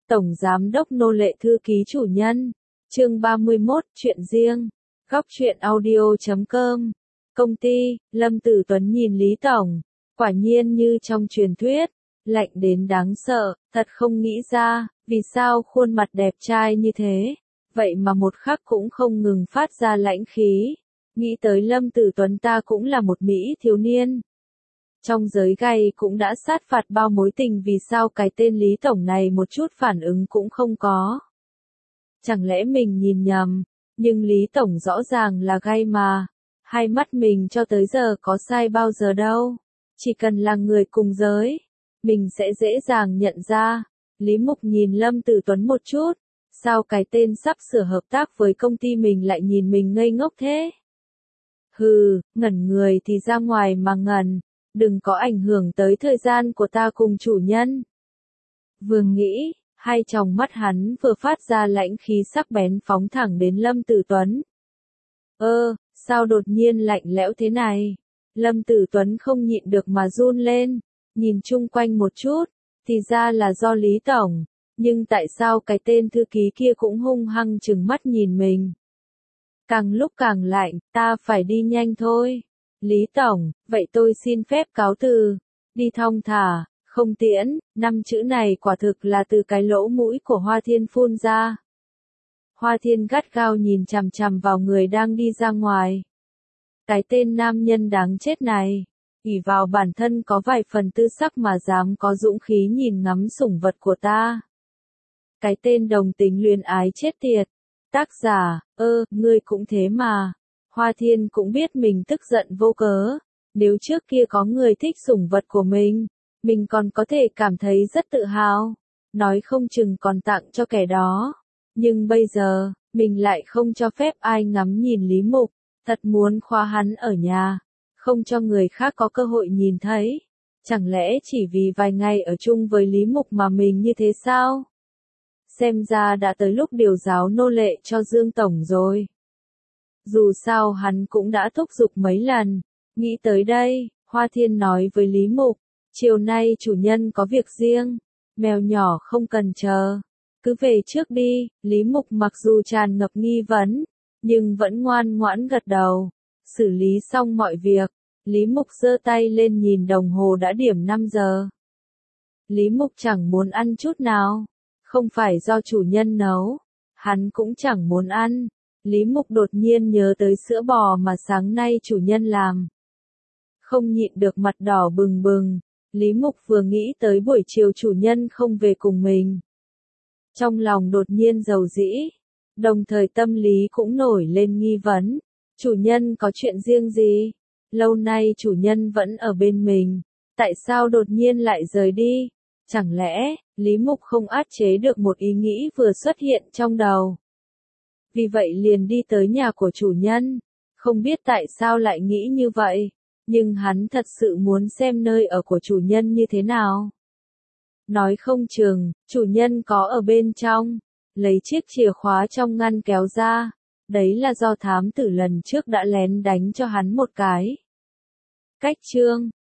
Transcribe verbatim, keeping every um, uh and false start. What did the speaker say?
Tổng Giám đốc Nô lệ thư ký chủ nhân. Chương ba mươi mốt, chuyện riêng. Góc truyện audio chấm com. Công ty, Lâm Tử Tuấn nhìn Lý Tổng. Quả nhiên như trong truyền thuyết, lạnh đến đáng sợ, thật không nghĩ ra, vì sao khuôn mặt đẹp trai như thế, vậy mà một khắc cũng không ngừng phát ra lãnh khí. Nghĩ tới Lâm Tử Tuấn ta cũng là một Mỹ thiếu niên. Trong giới gay cũng đã sát phạt bao mối tình, vì sao cái tên Lý Tổng này một chút phản ứng cũng không có. Chẳng lẽ mình nhìn nhầm, nhưng Lý Tổng rõ ràng là gay mà, hai mắt mình cho tới giờ có sai bao giờ đâu, chỉ cần là người cùng giới, mình sẽ dễ dàng nhận ra. Lý Mục nhìn Lâm Tử Tuấn một chút, sao cái tên sắp sửa hợp tác với công ty mình lại nhìn mình ngây ngốc thế? Hừ, ngẩn người thì ra ngoài mà ngẩn, đừng có ảnh hưởng tới thời gian của ta cùng chủ nhân. Vừa nghĩ, hai tròng mắt hắn vừa phát ra lãnh khí sắc bén phóng thẳng đến Lâm Tử Tuấn. Ơ, sao đột nhiên lạnh lẽo thế này? Lâm Tử Tuấn không nhịn được mà run lên, nhìn chung quanh một chút, thì ra là do Lý Tổng, nhưng tại sao cái tên thư ký kia cũng hung hăng trừng mắt nhìn mình? Càng lúc càng lạnh, ta phải đi nhanh thôi. Lý Tổng, vậy tôi xin phép cáo từ. Đi thong thả, không tiễn, năm chữ này quả thực là từ cái lỗ mũi của Hoa Thiên phun ra. Hoa Thiên gắt gao nhìn chằm chằm vào người đang đi ra ngoài. Cái tên nam nhân đáng chết này, ỷ vào bản thân có vài phần tư sắc mà dám có dũng khí nhìn ngắm sủng vật của ta. Cái tên đồng tính luyến ái chết tiệt. Tác giả, ơ, ngươi cũng thế mà. Hoa Thiên cũng biết mình tức giận vô cớ, nếu trước kia có người thích sủng vật của mình, mình còn có thể cảm thấy rất tự hào, nói không chừng còn tặng cho kẻ đó. Nhưng bây giờ, mình lại không cho phép ai ngắm nhìn Lý Mục, thật muốn khóa hắn ở nhà, không cho người khác có cơ hội nhìn thấy. Chẳng lẽ chỉ vì vài ngày ở chung với Lý Mục mà mình như thế sao? Xem ra đã tới lúc điều giáo nô lệ cho Dương Tổng rồi. Dù sao hắn cũng đã thúc giục mấy lần. Nghĩ tới đây, Hoa Thiên nói với Lý Mục, chiều nay chủ nhân có việc riêng, mèo nhỏ không cần chờ, cứ về trước đi. Lý Mục mặc dù tràn ngập nghi vấn, nhưng vẫn ngoan ngoãn gật đầu. Xử lý xong mọi việc, Lý Mục giơ tay lên nhìn đồng hồ đã điểm năm giờ. Lý Mục chẳng muốn ăn chút nào, không phải do chủ nhân nấu, hắn cũng chẳng muốn ăn. Lý Mục đột nhiên nhớ tới sữa bò mà sáng nay chủ nhân làm. Không nhịn được mặt đỏ bừng bừng, Lý Mục vừa nghĩ tới buổi chiều chủ nhân không về cùng mình. Trong lòng đột nhiên dầu dĩ, đồng thời tâm lý cũng nổi lên nghi vấn. Chủ nhân có chuyện riêng gì? Lâu nay chủ nhân vẫn ở bên mình, tại sao đột nhiên lại rời đi? Chẳng lẽ, Lý Mục không áp chế được một ý nghĩ vừa xuất hiện trong đầu. Vì vậy liền đi tới nhà của chủ nhân. Không biết tại sao lại nghĩ như vậy, nhưng hắn thật sự muốn xem nơi ở của chủ nhân như thế nào. Nói không chừng, chủ nhân có ở bên trong. Lấy chiếc chìa khóa trong ngăn kéo ra. Đấy là do thám tử lần trước đã lén đánh cho hắn một cái. Cách chương